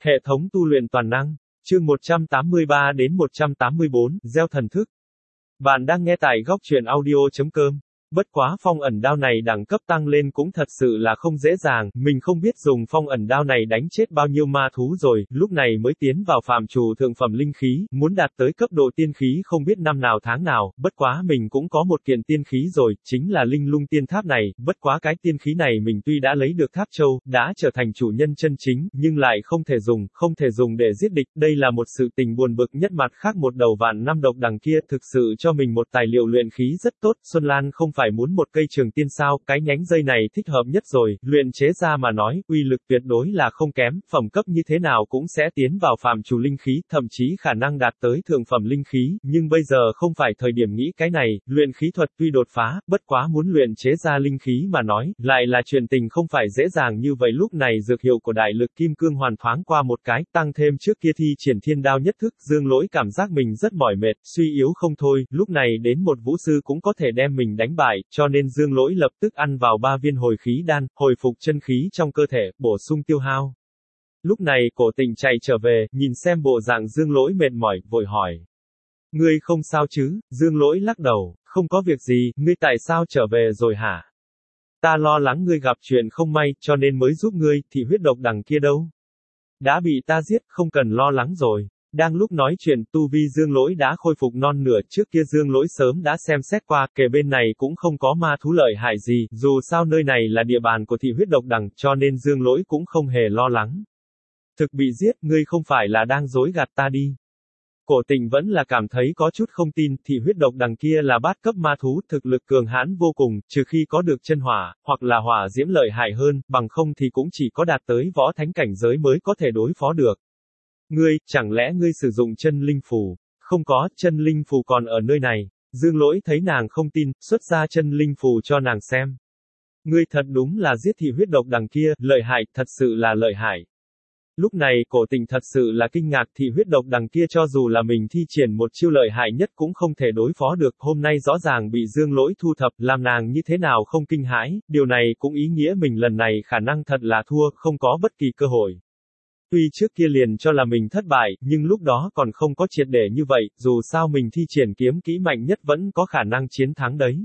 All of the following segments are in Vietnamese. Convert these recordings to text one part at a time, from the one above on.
Hệ thống tu luyện toàn năng. Chương 183 đến 184, gieo thần thức. Bạn đang nghe tại góc truyện audio.com. Bất quá phong ẩn đao này đẳng cấp tăng lên cũng thật sự là không dễ dàng, mình không biết dùng phong ẩn đao này đánh chết bao nhiêu ma thú rồi, lúc này mới tiến vào phạm trù thượng phẩm linh khí, muốn đạt tới cấp độ tiên khí không biết năm nào tháng nào, bất quá mình cũng có một kiện tiên khí rồi, chính là linh lung tiên tháp này, bất quá cái tiên khí này mình tuy đã lấy được tháp châu, đã trở thành chủ nhân chân chính, nhưng lại không thể dùng để giết địch, đây là một sự tình buồn bực nhất. Mặt khác một đầu vạn năm độc đằng kia thực sự cho mình một tài liệu luyện khí rất tốt, Xuân Lan không phải muốn một cây trường tiên sao, cái nhánh dây này thích hợp nhất rồi, luyện chế ra mà nói, uy lực tuyệt đối là không kém, phẩm cấp như thế nào cũng sẽ tiến vào phạm trù linh khí, thậm chí khả năng đạt tới thượng phẩm linh khí, nhưng bây giờ không phải thời điểm nghĩ cái này, luyện khí thuật tuy đột phá, bất quá muốn luyện chế ra linh khí mà nói, lại là chuyện tình không phải dễ dàng như vậy. Lúc này dược hiệu của đại lực kim cương hoàn thoáng qua một cái, tăng thêm trước kia thi triển thiên đao nhất thức, Dương Lỗi cảm giác mình rất mỏi mệt, suy yếu không thôi, lúc này đến một vũ sư cũng có thể đem mình đánh bại, cho nên Dương Lỗi lập tức ăn vào 3 viên hồi khí đan, hồi phục chân khí trong cơ thể, bổ sung tiêu hao. Lúc này Cổ Tình chạy trở về, nhìn xem bộ dạng Dương Lỗi mệt mỏi, vội hỏi. Ngươi không sao chứ? Dương Lỗi lắc đầu, không có việc gì, ngươi tại sao trở về rồi hả? Ta lo lắng ngươi gặp chuyện không may, cho nên mới giúp ngươi, thì huyết độc đằng kia đâu? Đã bị ta giết, không cần lo lắng rồi. Đang lúc nói chuyện, tu vi Dương Lỗi đã khôi phục non nửa, trước kia Dương Lỗi sớm đã xem xét qua, kể bên này cũng không có ma thú lợi hại gì, dù sao nơi này là địa bàn của thị huyết độc đằng, cho nên Dương Lỗi cũng không hề lo lắng. Thực bị giết, ngươi không phải là đang dối gạt ta đi. Cổ Tình vẫn là cảm thấy có chút không tin, thị huyết độc đằng kia là bát cấp ma thú, thực lực cường hãn vô cùng, trừ khi có được chân hỏa, hoặc là hỏa diễm lợi hại hơn, bằng không thì cũng chỉ có đạt tới võ thánh cảnh giới mới có thể đối phó được. Ngươi, chẳng lẽ ngươi sử dụng chân linh phù? Không có, chân linh phù còn ở nơi này. Dương Lỗi thấy nàng không tin, xuất ra chân linh phù cho nàng xem. Ngươi thật đúng là giết thị huyết độc đằng kia, lợi hại, thật sự là lợi hại. Lúc này Cổ Tình thật sự là kinh ngạc, thị huyết độc đằng kia cho dù là mình thi triển một chiêu lợi hại nhất cũng không thể đối phó được, hôm nay rõ ràng bị Dương Lỗi thu thập, làm nàng như thế nào không kinh hãi, điều này cũng ý nghĩa mình lần này khả năng thật là thua, không có bất kỳ cơ hội. Tuy trước kia liền cho là mình thất bại, nhưng lúc đó còn không có triệt để như vậy, dù sao mình thi triển kiếm kỹ mạnh nhất vẫn có khả năng chiến thắng đấy.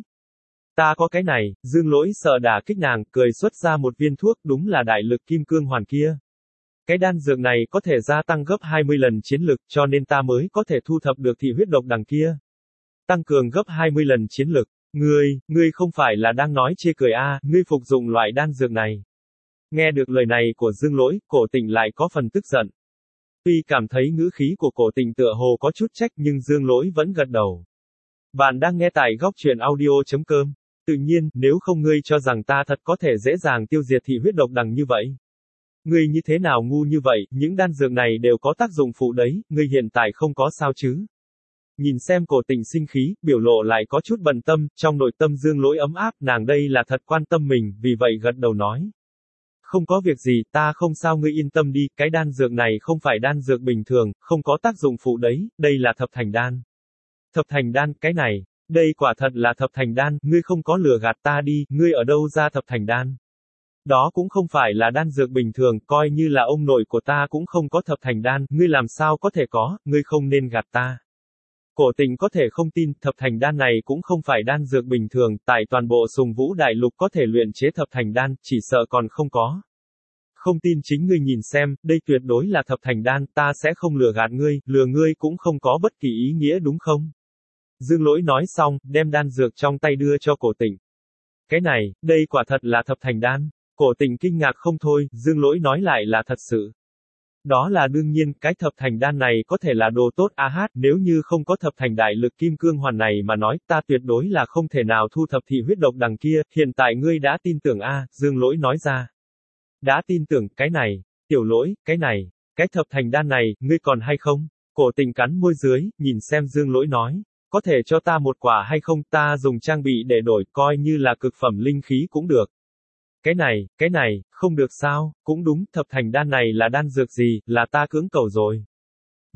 Ta có cái này, Dương Lỗi sợ đả kích nàng, cười xuất ra một viên thuốc, đúng là đại lực kim cương hoàn kia. Cái đan dược này có thể gia tăng gấp 20 lần chiến lực, cho nên ta mới có thể thu thập được thị huyết độc đằng kia. Tăng cường gấp 20 lần chiến lực. Ngươi không phải là đang nói chê cười à, ngươi phục dụng loại đan dược này. Nghe được lời này của Dương Lỗi, Cổ Tình lại có phần tức giận. Tuy cảm thấy ngữ khí của Cổ Tình tựa hồ có chút trách nhưng Dương Lỗi vẫn gật đầu. Bạn đang nghe tại góc truyện audio.com. Tự nhiên, nếu không ngươi cho rằng ta thật có thể dễ dàng tiêu diệt thị huyết độc đằng như vậy. Ngươi như thế nào ngu như vậy, những đan dược này đều có tác dụng phụ đấy, ngươi hiện tại không có sao chứ. Nhìn xem Cổ Tình sinh khí, biểu lộ lại có chút bận tâm, trong nội tâm Dương Lỗi ấm áp, nàng đây là thật quan tâm mình, vì vậy gật đầu nói. Không có việc gì, ta không sao, ngươi yên tâm đi, cái đan dược này không phải đan dược bình thường, không có tác dụng phụ đấy, đây là thập thành đan. Thập thành đan, cái này, đây quả thật là thập thành đan, ngươi không có lừa gạt ta đi, ngươi ở đâu ra thập thành đan? Đó cũng không phải là đan dược bình thường, coi như là ông nội của ta cũng không có thập thành đan, ngươi làm sao có thể có, ngươi không nên gạt ta. Cổ Tình có thể không tin, thập thành đan này cũng không phải đan dược bình thường, tại toàn bộ Sùng Vũ Đại Lục có thể luyện chế thập thành đan, chỉ sợ còn không có. Không tin chính ngươi nhìn xem, đây tuyệt đối là thập thành đan, ta sẽ không lừa gạt ngươi, lừa ngươi cũng không có bất kỳ ý nghĩa đúng không? Dương Lỗi nói xong, đem đan dược trong tay đưa cho Cổ Tình. Cái này, đây quả thật là thập thành đan. Cổ Tình kinh ngạc không thôi, Dương Lỗi nói lại là thật sự. Đó là đương nhiên, cái thập thành đan này có thể là đồ tốt a hát, nếu như không có thập thành đại lực kim cương hoàn này mà nói, ta tuyệt đối là không thể nào thu thập thị huyết độc đằng kia, hiện tại ngươi đã tin tưởng a, Dương Lỗi nói ra. Đã tin tưởng, cái này, Tiểu Lỗi, cái này, cái thập thành đan này, ngươi còn hay không? Cổ Tình cắn môi dưới, nhìn xem Dương Lỗi nói, có thể cho ta một quả hay không, ta dùng trang bị để đổi, coi như là cực phẩm linh khí cũng được. Cái này, không được sao, cũng đúng, thập thành đan này là đan dược gì, là ta cưỡng cầu rồi.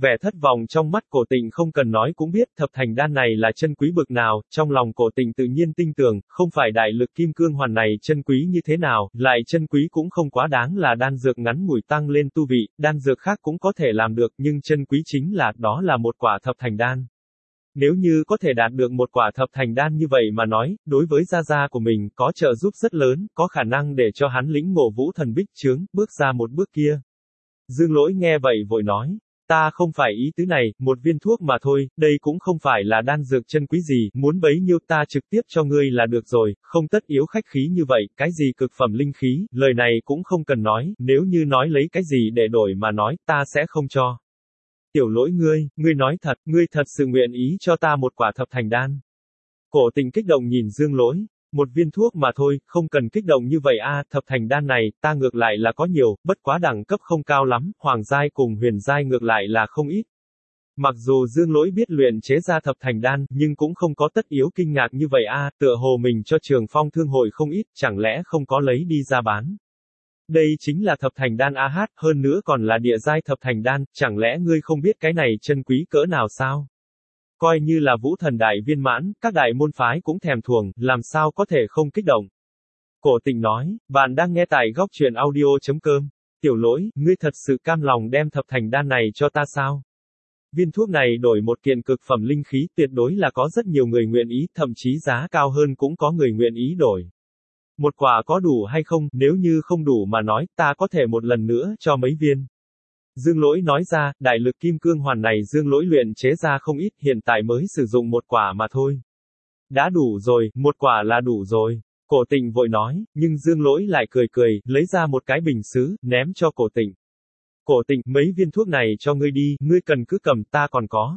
Vẻ thất vọng trong mắt Cổ Tịnh không cần nói cũng biết thập thành đan này là chân quý bực nào, trong lòng Cổ Tịnh tự nhiên tin tưởng, không phải đại lực kim cương hoàn này chân quý như thế nào, lại chân quý cũng không quá đáng là đan dược ngắn ngủi tăng lên tu vị, đan dược khác cũng có thể làm được, nhưng chân quý chính là, đó là một quả thập thành đan. Nếu như có thể đạt được một quả thập thành đan như vậy mà nói, đối với gia gia của mình, có trợ giúp rất lớn, có khả năng để cho hắn lĩnh ngộ vũ thần bích chướng, bước ra một bước kia. Dương Lỗi nghe vậy vội nói, ta không phải ý tứ này, một viên thuốc mà thôi, đây cũng không phải là đan dược chân quý gì, muốn bấy nhiêu ta trực tiếp cho ngươi là được rồi, không tất yếu khách khí như vậy, cái gì cực phẩm linh khí, lời này cũng không cần nói, nếu như nói lấy cái gì để đổi mà nói, ta sẽ không cho. Tiểu Lỗi ngươi nói thật, ngươi thật sự nguyện ý cho ta một quả thập thành đan. Cổ Tình kích động nhìn Dương Lỗi, một viên thuốc mà thôi, không cần kích động như vậy a, thập thành đan này, ta ngược lại là có nhiều, bất quá đẳng cấp không cao lắm, hoàng giai cùng huyền giai ngược lại là không ít. Mặc dù Dương Lỗi biết luyện chế ra thập thành đan, nhưng cũng không có tất yếu kinh ngạc như vậy a, tựa hồ mình cho Trường Phong Thương hội không ít, chẳng lẽ không có lấy đi ra bán. Đây chính là thập thành đan AH, hơn nữa còn là địa giai thập thành đan, chẳng lẽ ngươi không biết cái này chân quý cỡ nào sao? Coi như là vũ thần đại viên mãn, các đại môn phái cũng thèm thuồng, làm sao có thể không kích động. Cổ Tình nói, bạn đang nghe tại góc truyện audio.com. Tiểu Lỗi, ngươi thật sự cam lòng đem thập thành đan này cho ta sao? Viên thuốc này đổi một kiện cực phẩm linh khí tuyệt đối là có rất nhiều người nguyện ý, thậm chí giá cao hơn cũng có người nguyện ý đổi. Một quả có đủ hay không, nếu như không đủ mà nói, ta có thể một lần nữa cho mấy viên. Dương Lỗi nói ra, đại lực kim cương hoàn này Dương Lỗi luyện chế ra không ít, hiện tại mới sử dụng một quả mà thôi. Đã đủ rồi, một quả là đủ rồi. Cổ Tình vội nói, nhưng Dương Lỗi lại cười cười, lấy ra một cái bình sứ, ném cho Cổ Tình. Cổ Tình, mấy viên thuốc này cho ngươi đi, ngươi cần cứ cầm, ta còn có.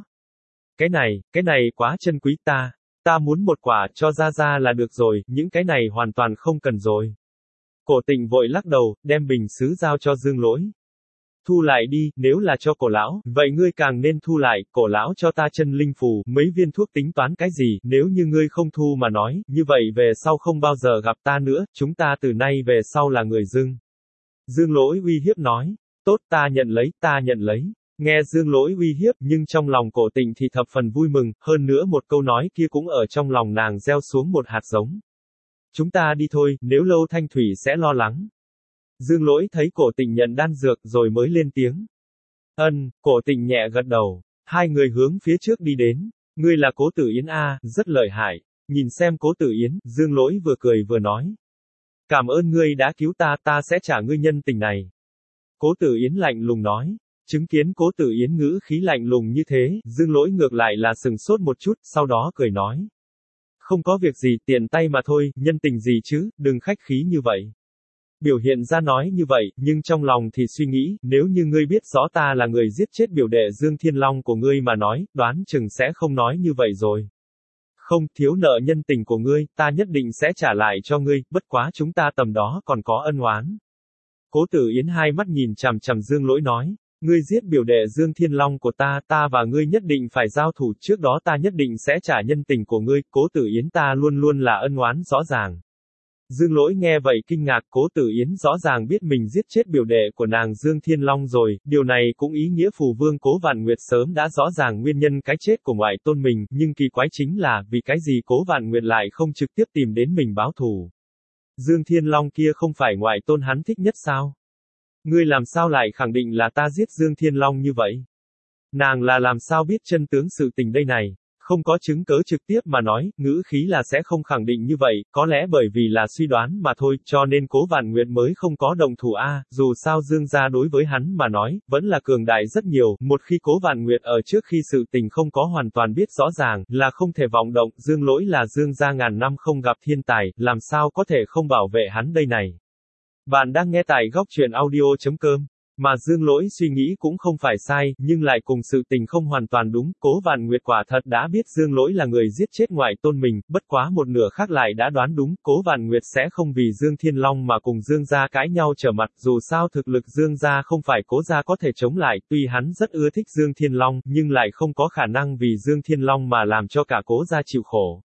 Cái này quá chân quý ta muốn một quả cho ra là được rồi, những cái này hoàn toàn không cần rồi. Cổ Tình vội lắc đầu, đem bình sứ giao cho Dương Lỗi. Thu lại đi, nếu là cho Cổ lão, vậy ngươi càng nên thu lại, Cổ lão cho ta chân linh phù, mấy viên thuốc tính toán cái gì, nếu như ngươi không thu mà nói, như vậy về sau không bao giờ gặp ta nữa, chúng ta từ nay về sau là người dưng. Dương Lỗi uy hiếp nói, tốt ta nhận lấy. Nghe Dương Lỗi uy hiếp, nhưng trong lòng Cổ Tình thì thập phần vui mừng, hơn nữa một câu nói kia cũng ở trong lòng nàng gieo xuống một hạt giống. Chúng ta đi thôi, nếu lâu Thanh Thủy sẽ lo lắng. Dương Lỗi thấy Cổ Tình nhận đan dược rồi mới lên tiếng. Cổ Tình nhẹ gật đầu. Hai người hướng phía trước đi đến. Ngươi là Cố Tử Yến a, rất lợi hại. Nhìn xem Cố Tử Yến, Dương Lỗi vừa cười vừa nói. Cảm ơn ngươi đã cứu ta sẽ trả ngươi nhân tình này. Cố Tử Yến lạnh lùng nói. Chứng kiến Cố Tử Yến ngữ khí lạnh lùng như thế, Dương Lỗi ngược lại là sừng sốt một chút, sau đó cười nói. Không có việc gì, tiện tay mà thôi, nhân tình gì chứ, đừng khách khí như vậy. Biểu hiện ra nói như vậy, nhưng trong lòng thì suy nghĩ, nếu như ngươi biết rõ ta là người giết chết biểu đệ Dương Thiên Long của ngươi mà nói, đoán chừng sẽ không nói như vậy rồi. Không, thiếu nợ nhân tình của ngươi, ta nhất định sẽ trả lại cho ngươi, bất quá chúng ta tầm đó còn có ân oán. Cố Tử Yến hai mắt nhìn chằm chằm Dương Lỗi nói. Ngươi giết biểu đệ Dương Thiên Long của ta và ngươi nhất định phải giao thủ, trước đó ta nhất định sẽ trả nhân tình của ngươi, Cố Tử Yến ta luôn luôn là ân oán rõ ràng. Dương Lỗi nghe vậy kinh ngạc, Cố Tử Yến rõ ràng biết mình giết chết biểu đệ của nàng Dương Thiên Long rồi, điều này cũng ý nghĩa phù vương Cố Vạn Nguyệt sớm đã rõ ràng nguyên nhân cái chết của ngoại tôn mình, nhưng kỳ quái chính là, vì cái gì Cố Vạn Nguyệt lại không trực tiếp tìm đến mình báo thù. Dương Thiên Long kia không phải ngoại tôn hắn thích nhất sao? Ngươi làm sao lại khẳng định là ta giết Dương Thiên Long như vậy? Nàng là làm sao biết chân tướng sự tình đây này? Không có chứng cớ trực tiếp mà nói, ngữ khí là sẽ không khẳng định như vậy, có lẽ bởi vì là suy đoán mà thôi, cho nên Cố Vạn Nguyệt mới không có động thủ dù sao Dương gia đối với hắn mà nói, vẫn là cường đại rất nhiều, một khi Cố Vạn Nguyệt ở trước khi sự tình không có hoàn toàn biết rõ ràng, là không thể vọng động, Dương Lỗi là Dương gia ngàn năm không gặp thiên tài, làm sao có thể không bảo vệ hắn đây này. Bạn đang nghe tại góc truyện audio.com. Mà Dương Lỗi suy nghĩ cũng không phải sai, nhưng lại cùng sự tình không hoàn toàn đúng, Cố Vạn Nguyệt quả thật đã biết Dương Lỗi là người giết chết ngoại tôn mình, bất quá một nửa khác lại đã đoán đúng, Cố Vạn Nguyệt sẽ không vì Dương Thiên Long mà cùng Dương gia cãi nhau trở mặt, dù sao thực lực Dương gia không phải Cố gia có thể chống lại, tuy hắn rất ưa thích Dương Thiên Long, nhưng lại không có khả năng vì Dương Thiên Long mà làm cho cả Cố gia chịu khổ.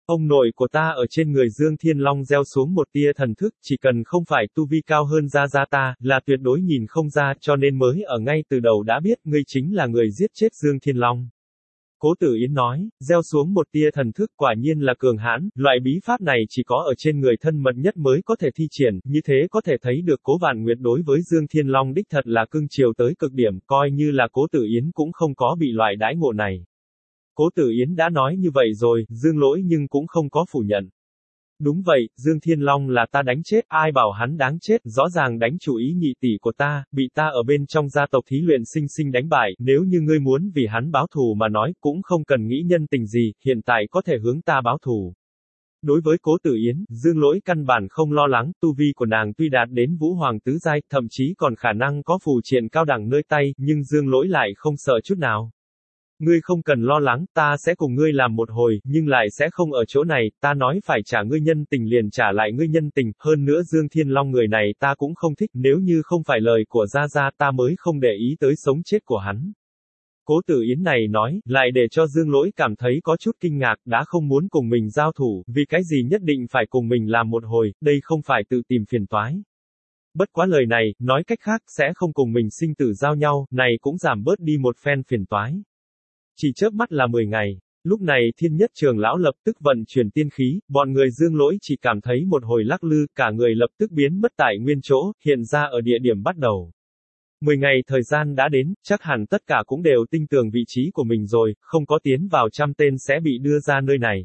Ông nội của ta ở trên người Dương Thiên Long gieo xuống một tia thần thức, chỉ cần không phải tu vi cao hơn gia ta, là tuyệt đối nhìn không ra, cho nên mới ở ngay từ đầu đã biết, ngươi chính là người giết chết Dương Thiên Long. Cố Tử Yến nói, gieo xuống một tia thần thức quả nhiên là cường hãn, loại bí pháp này chỉ có ở trên người thân mật nhất mới có thể thi triển, như thế có thể thấy được Cố Vạn Nguyệt đối với Dương Thiên Long đích thật là cưng chiều tới cực điểm, coi như là Cố Tử Yến cũng không có bị loại đãi ngộ này. Cố Tử Yến đã nói như vậy rồi, Dương Lỗi nhưng cũng không có phủ nhận. Đúng vậy, Dương Thiên Long là ta đánh chết, ai bảo hắn đáng chết, rõ ràng đánh chủ ý nhị tỷ của ta, bị ta ở bên trong gia tộc thí luyện sinh sinh đánh bại, nếu như ngươi muốn vì hắn báo thù mà nói, cũng không cần nghĩ nhân tình gì, hiện tại có thể hướng ta báo thù. Đối với Cố Tử Yến, Dương Lỗi căn bản không lo lắng, tu vi của nàng tuy đạt đến Vũ Hoàng tứ giai, thậm chí còn khả năng có phù triện cao đẳng nơi tay, nhưng Dương Lỗi lại không sợ chút nào. Ngươi không cần lo lắng, ta sẽ cùng ngươi làm một hồi, nhưng lại sẽ không ở chỗ này, ta nói phải trả ngươi nhân tình liền trả lại ngươi nhân tình, hơn nữa Dương Thiên Long người này ta cũng không thích, nếu như không phải lời của gia ta mới không để ý tới sống chết của hắn. Cố Tử Yến này nói, lại để cho Dương Lỗi cảm thấy có chút kinh ngạc, đã không muốn cùng mình giao thủ, vì cái gì nhất định phải cùng mình làm một hồi, đây không phải tự tìm phiền toái. Bất quá lời này, nói cách khác, sẽ không cùng mình sinh tử giao nhau, này cũng giảm bớt đi một phen phiền toái. Chỉ chớp mắt là 10 ngày. Lúc này Thiên Nhất Trường lão lập tức vận chuyển tiên khí, bọn người Dương Lỗi chỉ cảm thấy một hồi lắc lư, cả người lập tức biến mất tại nguyên chỗ, hiện ra ở địa điểm bắt đầu. 10 ngày thời gian đã đến, chắc hẳn tất cả cũng đều tinh tường vị trí của mình rồi, không có tiến vào 100 tên sẽ bị đưa ra nơi này.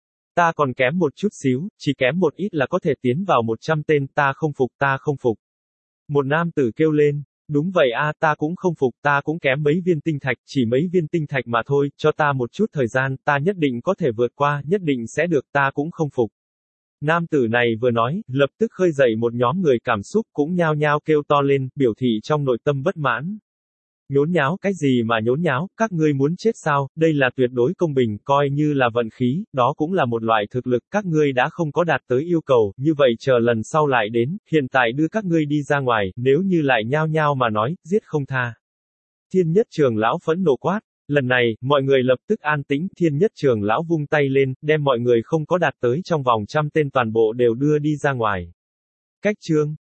Ta còn kém một chút xíu, chỉ kém một ít là có thể tiến vào 100 tên, ta không phục. Một nam tử kêu lên. Đúng vậy a, ta cũng không phục, ta cũng kém mấy viên tinh thạch, chỉ mấy viên tinh thạch mà thôi, cho ta một chút thời gian, ta nhất định có thể vượt qua, nhất định sẽ được, ta cũng không phục. Nam tử này vừa nói, lập tức khơi dậy một nhóm người cảm xúc cũng nhao nhao kêu to lên, biểu thị trong nội tâm bất mãn. Nhốn nháo cái gì mà nhốn nháo, các ngươi muốn chết sao, đây là tuyệt đối công bình, coi như là vận khí, đó cũng là một loại thực lực, các ngươi đã không có đạt tới yêu cầu, như vậy chờ lần sau lại đến, hiện tại đưa các ngươi đi ra ngoài, nếu như lại nhao nhao mà nói, giết không tha. Thiên Nhất Trường lão phẫn nộ quát, lần này, mọi người lập tức an tĩnh, Thiên Nhất Trường lão vung tay lên, đem mọi người không có đạt tới trong vòng 100 tên toàn bộ đều đưa đi ra ngoài. Cách chương